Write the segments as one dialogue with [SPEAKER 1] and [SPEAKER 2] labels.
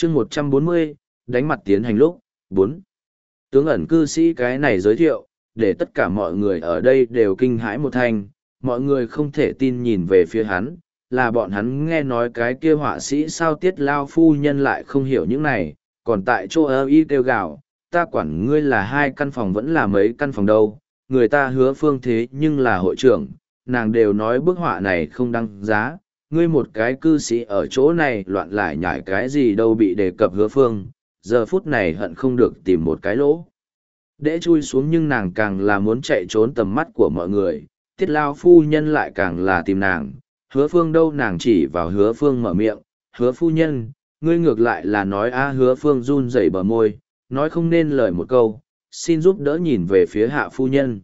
[SPEAKER 1] chương 140, đánh mặt tiến hành lúc, 4. Tướng ẩn cư sĩ cái này giới thiệu, để tất cả mọi người ở đây đều kinh hãi một thanh, mọi người không thể tin nhìn về phía hắn, là bọn hắn nghe nói cái kia họa sĩ sao Tiết Lao phu nhân lại không hiểu những này, còn tại chỗ ơ y kêu gào, ta quản ngươi là 2 căn phòng vẫn là mấy căn phòng đâu, người ta Hứa Phương thế nhưng là hội trưởng, nàng đều nói bức họa này không đăng giá, ngươi một cái cư sĩ ở chỗ này loạn lại nhải cái gì đâu bị đề cập Hứa Phương, giờ phút này hận không được tìm một cái lỗ. Để chui xuống nhưng nàng càng là muốn chạy trốn tầm mắt của mọi người, Tiết Lao phu nhân lại càng là tìm nàng, Hứa Phương đâu nàng chỉ vào Hứa Phương mở miệng, Hứa phu nhân, ngươi ngược lại là nói Hứa Phương run rẩy bờ môi, nói không nên lời một câu, xin giúp đỡ nhìn về phía Hạ phu nhân.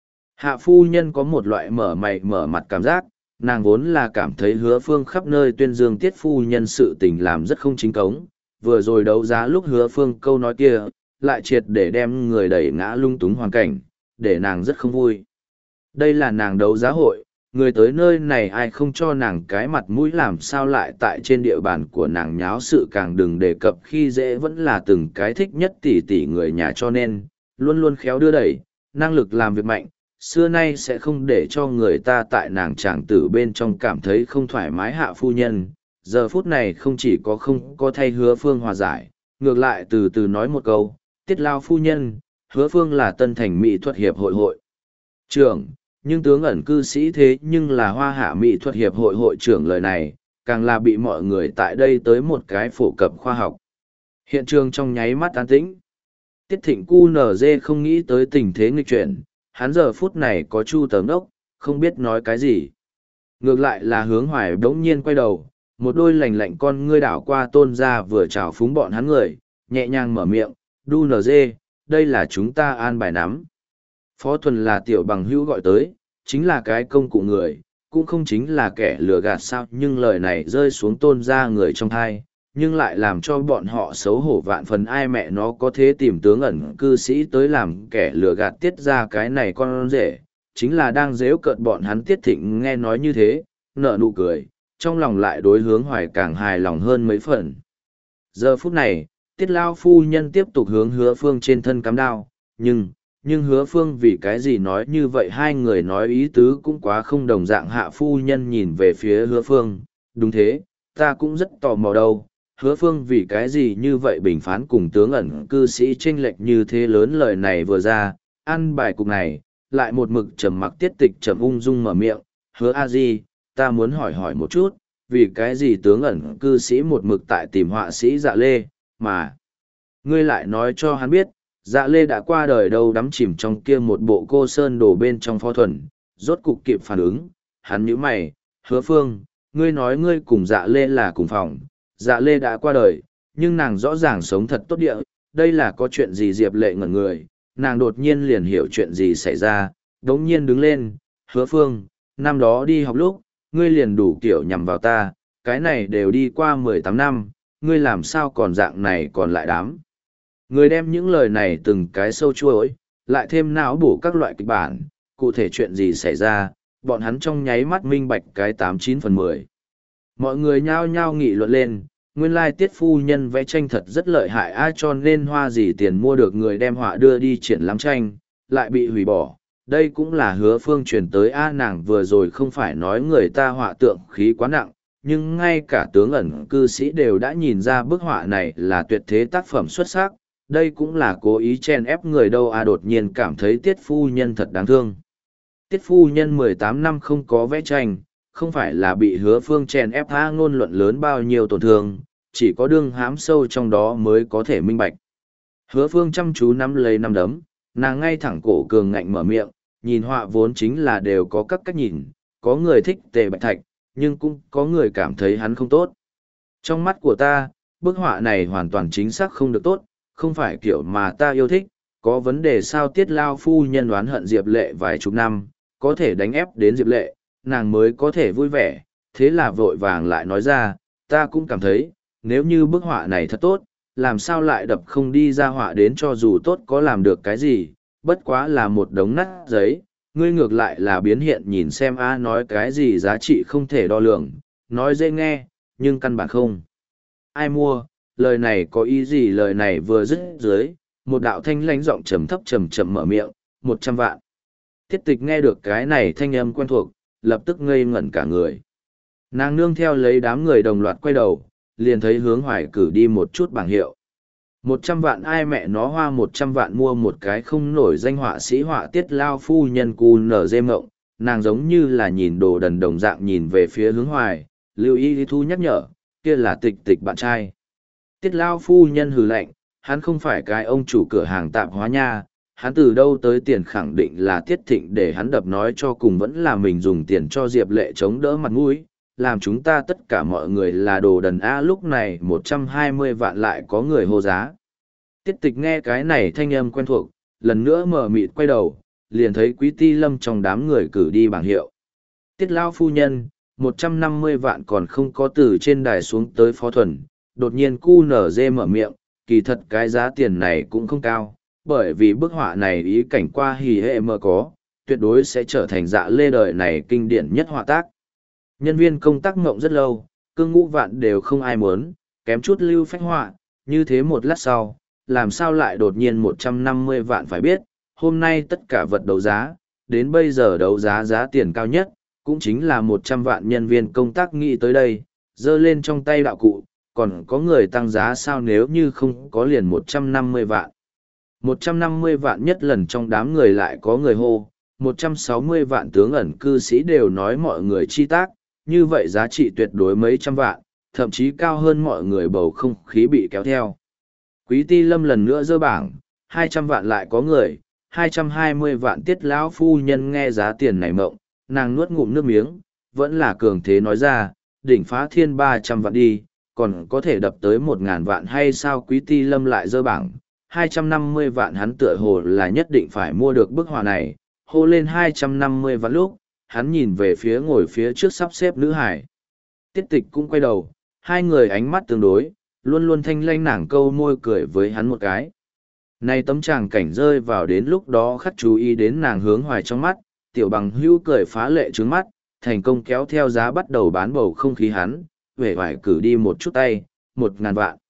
[SPEAKER 1] Hạ phu nhân có một loại mở mày mở mặt cảm giác, nàng vốn là cảm thấy Hứa Phương khắp nơi tuyên dương Tiết phu nhân sự tình làm rất không chính cống, vừa rồi đấu giá lúc Hứa Phương câu nói kia, lại triệt để đem người đẩy ngã lung túng hoàn cảnh, để nàng rất không vui. Đây là nàng đấu giá hội, người tới nơi này ai không cho nàng cái mặt mũi làm sao lại tại trên địa bàn của nàng nháo sự càng đừng đề cập khi dễ vẫn là từng cái thích nhất tỷ người nhà cho nên, luôn luôn khéo đưa đẩy, năng lực làm việc mạnh, xưa nay sẽ không để cho người ta tại nàng chàng tử bên trong cảm thấy không thoải mái Hạ phu nhân. Giờ phút này không chỉ có không có thay Hứa Phương hòa giải, ngược lại từ từ nói một câu, Tiết Lao phu nhân, Hứa Phương là Tân Thành Mỹ thuật hiệp hội trưởng, nhưng tướng ẩn cư sĩ thế nhưng là Hoa Hạ Mỹ thuật hiệp hội trưởng lời này, càng là bị mọi người tại đây tới một cái phổ cập khoa học. Hiện trường trong nháy mắt an tĩnh. Tiết Thịnh QNZ không nghĩ tới tình thế nghịch chuyển, hắn giờ phút này có chu tấm đốc, không biết nói cái gì. Ngược lại là Hướng Hoài đống nhiên quay đầu, một đôi lành lạnh con ngươi đảo qua Tôn ra vừa chào phúng bọn hắn người, nhẹ nhàng mở miệng, đu NG, đây là chúng ta an bài nắm. Phó Thuần là tiểu bằng hữu gọi tới, chính là cái công cụ người, cũng không chính là kẻ lừa gạt sao, nhưng lời này rơi xuống Tôn ra người trong thai, nhưng lại làm cho bọn họ xấu hổ vạn phần, ai mẹ nó có thế tìm tướng ẩn cư sĩ tới làm kẻ lừa gạt tiết ra cái này con rể, chính là đang dếu cợt bọn hắn. Tiết Thịnh nghe nói như thế, nở nụ cười, trong lòng lại đối Hướng Hoài càng hài lòng hơn mấy phần. Giờ phút này, Tiết Lao phu nhân tiếp tục hướng Hứa Phương trên thân cắm đao, nhưng Hứa Phương vì cái gì nói như vậy, hai người nói ý tứ cũng quá không đồng dạng. Hạ phu nhân nhìn về phía Hứa Phương, đúng thế, ta cũng rất tò mò đâu, Hứa Phương vì cái gì như vậy bình phán cùng tướng ẩn cư sĩ chênh lệch như thế lớn. Lời này vừa ra, ăn bài cục này, lại một mực trầm mặc Tiết Tịch trầm ung dung mở miệng, Hứa a di, ta muốn hỏi một chút, vì cái gì tướng ẩn cư sĩ một mực tại tìm họa sĩ Dạ Lê, mà ngươi lại nói cho hắn biết, Dạ Lê đã qua đời đâu. Đắm chìm trong kia một bộ cô sơn đổ bên trong Phó Thuần, rốt cục kịp phản ứng, hắn nhíu mày, Hứa Phương, ngươi nói ngươi cùng Dạ Lê là cùng phòng, Dạ Lê đã qua đời, nhưng nàng rõ ràng sống thật tốt địa, đây là có chuyện gì? Diệp Lệ ngẩn người, nàng đột nhiên liền hiểu chuyện gì xảy ra, đống nhiên đứng lên, Hứa Phương, năm đó đi học lúc, ngươi liền đủ kiểu nhằm vào ta, cái này đều đi qua 18 năm, ngươi làm sao còn dạng này còn lại đám. Người đem những lời này từng cái sâu chuỗi, lại thêm não bổ các loại kịch bản, cụ thể chuyện gì xảy ra, bọn hắn trong nháy mắt minh bạch cái 89/10. Mọi người nhao nhao nghị luận lên, nguyên lai Tiết phu nhân vẽ tranh thật rất lợi hại, ai cho nên hoa gì tiền mua được người đem họa đưa đi triển lãm tranh, lại bị hủy bỏ. Đây cũng là Hứa Phương truyền tới nàng vừa rồi không phải nói người ta họa tượng khí quá nặng, nhưng ngay cả tướng ẩn cư sĩ đều đã nhìn ra bức họa này là tuyệt thế tác phẩm xuất sắc, đây cũng là cố ý chen ép người đâu. Đột nhiên cảm thấy Tiết phu nhân thật đáng thương. Tiết phu nhân 18 năm không có vẽ tranh, không phải là bị Hứa Phương chen ép ngôn luận lớn bao nhiêu tổn thương, chỉ có đương hám sâu trong đó mới có thể minh bạch. Hứa Phương chăm chú nắm lấy nắm đấm, nàng ngay thẳng cổ cường ngạnh mở miệng, nhìn họa vốn chính là đều có các cách nhìn, có người thích Tề Bạch Thạch, nhưng cũng có người cảm thấy hắn không tốt. Trong mắt của ta, bức họa này hoàn toàn chính xác không được tốt, không phải kiểu mà ta yêu thích, có vấn đề sao? Tiết Lao phu nhân đoán hận Diệp Lệ vài chục năm, có thể đánh ép đến Diệp Lệ, nàng mới có thể vui vẻ, thế là vội vàng lại nói ra, ta cũng cảm thấy, nếu như bức họa này thật tốt, làm sao lại đập không đi ra họa đến, cho dù tốt có làm được cái gì, bất quá là một đống nát giấy, ngươi ngược lại là biến hiện nhìn xem nói cái gì giá trị không thể đo lường, nói dễ nghe, nhưng căn bản không ai mua, lời này có ý gì? Lời này vừa dứt dưới, một đạo thanh lãnh giọng trầm thấp trầm trầm mở miệng, 100 vạn. Tiết tịch nghe được cái này thanh âm quen thuộc, lập tức ngây ngẩn cả người. Nàng nương theo lấy đám người đồng loạt quay đầu, liền thấy Hướng Hoài cử đi một chút bảng hiệu. 100 vạn ai mẹ nó hoa 100 vạn mua một cái không nổi danh họa sĩ họa tiết lao phu nhân cù nở dê mộng, nàng giống như là nhìn đồ đần đồng dạng nhìn về phía Hướng Hoài, Lưu Y Thu nhắc nhở, kia là tịch tịch bạn trai. Tiết lao phu nhân hừ lạnh, hắn không phải cái ông chủ cửa hàng tạp hóa nha, hắn từ đâu tới tiền khẳng định là Tiết Thịnh để hắn đập nói cho cùng vẫn là mình dùng tiền cho Diệp Lệ chống đỡ mặt mũi, làm chúng ta tất cả mọi người là đồ đần a. Lúc này 120 vạn lại có người hô giá. Tiết Tịch nghe cái này thanh âm quen thuộc, lần nữa mở mịt quay đầu, liền thấy Quý Ti Lâm trong đám người cử đi bảng hiệu. Tiết lao phu nhân, 150 vạn còn không có từ trên đài xuống tới Phó Thuần, đột nhiên cu nở dê mở miệng, kỳ thật cái giá tiền này cũng không cao, bởi vì bức họa này ý cảnh qua hỉ hệ mờ có, tuyệt đối sẽ trở thành dạ lê đời này kinh điển nhất họa tác. Nhân viên công tác ngộng rất lâu, cương ngũ vạn đều không ai muốn, kém chút lưu phách họa, như thế một lát sau, làm sao lại đột nhiên 150 vạn phải biết, hôm nay tất cả vật đấu giá, đến bây giờ đấu giá giá tiền cao nhất, cũng chính là 100 vạn. Nhân viên công tác nghĩ tới đây, giơ lên trong tay đạo cụ, còn có người tăng giá sao? Nếu như không có liền 150 vạn. 150 vạn nhất lần trong đám người lại có người hô, 160 vạn. Tướng ẩn cư sĩ đều nói mọi người chi tác, như vậy giá trị tuyệt đối mấy trăm vạn, thậm chí cao hơn. Mọi người bầu không khí bị kéo theo. Quý Ti Lâm lần nữa dơ bảng, 200 vạn lại có người, 220 vạn. Tiết lão phu nhân nghe giá tiền này mộng, nàng nuốt ngụm nước miếng, vẫn là cường thế nói ra, đỉnh phá thiên 300 vạn đi, còn có thể đập tới 1.000 vạn hay sao? Quý Ti Lâm lại dơ bảng, 250 vạn. Hắn tựa hồ là nhất định phải mua được bức họa này, hô lên 250 vạn lúc, hắn nhìn về phía ngồi phía trước sắp xếp nữ hải. Tiết Tịch cũng quay đầu, hai người ánh mắt tương đối, luôn luôn thanh lanh nàng câu môi cười với hắn một cái. Này tấm tràng cảnh rơi vào đến lúc đó khắc chú ý đến nàng Hướng Hoài trong mắt, tiểu bằng hữu cười phá lệ trướng mắt, thành công kéo theo giá bắt đầu bán bầu không khí hắn, vẻ vải cử đi một chút tay, 1.000 vạn.